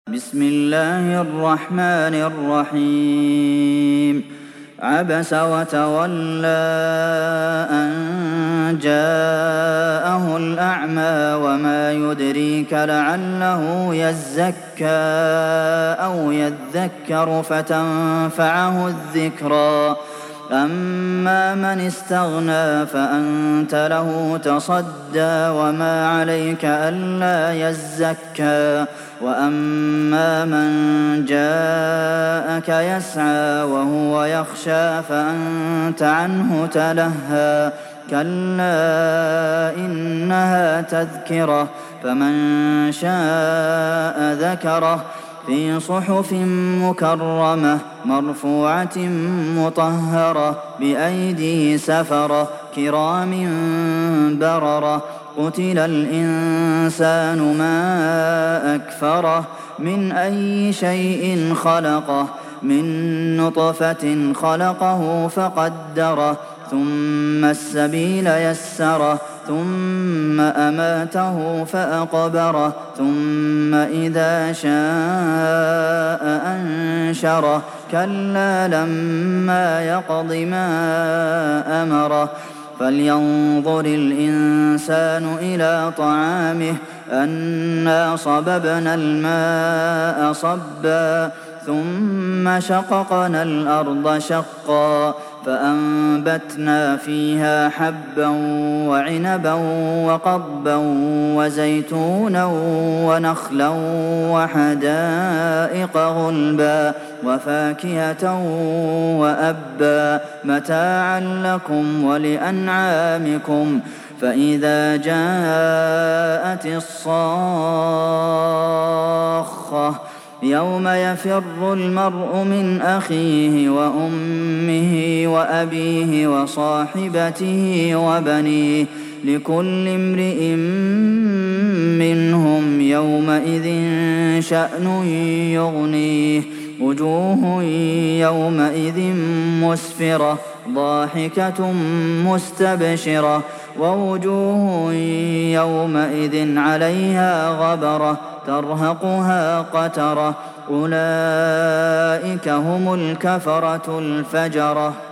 بسم الله الرحمن الرحيم عبس وتولى أن جاءه الأعمى وما يدريك لعله يزكى أو يذكر فتنفعه الذكرى أما من استغنى فأنت له تصدى وما عليك ألا يزكى وأما من جاءك يسعى وهو يخشى فأنت عنه تلهى كلا إنها تذكرة فمن شاء ذكره في صحف مكرمة مرفوعة مطهرة بأيدي سفرة كرام بررة قتل الإنسان ما أكفره من أي شيء خلقه من نطفة خلقه فقدره ثم السبيل يسره ثم أماته فأقبره ثم إذا شاء أنشره كلا لما يقض ما أمره فلينظر الإنسان إلى طعامه أنا صببنا الماء صبا ثم شققنا الأرض شقا فأنبتنا فيها حبا وعنبا وقضبا وزيتونا ونخلا وحدائق غلبا وفاكهة وأبا متاعا لكم ولأنعامكم فإذا جاءت الصاخة يوم يفر المرء من أخيه وأمه وأبيه وصاحبته وبنيه لكل امرئ منهم يومئذ شأن يغنيه وجوه يومئذ مسفرة ضاحكة مستبشرة ووجوه يومئذ عليها غبرة ترهقها قترة أولئك هم الكفرة الفجرة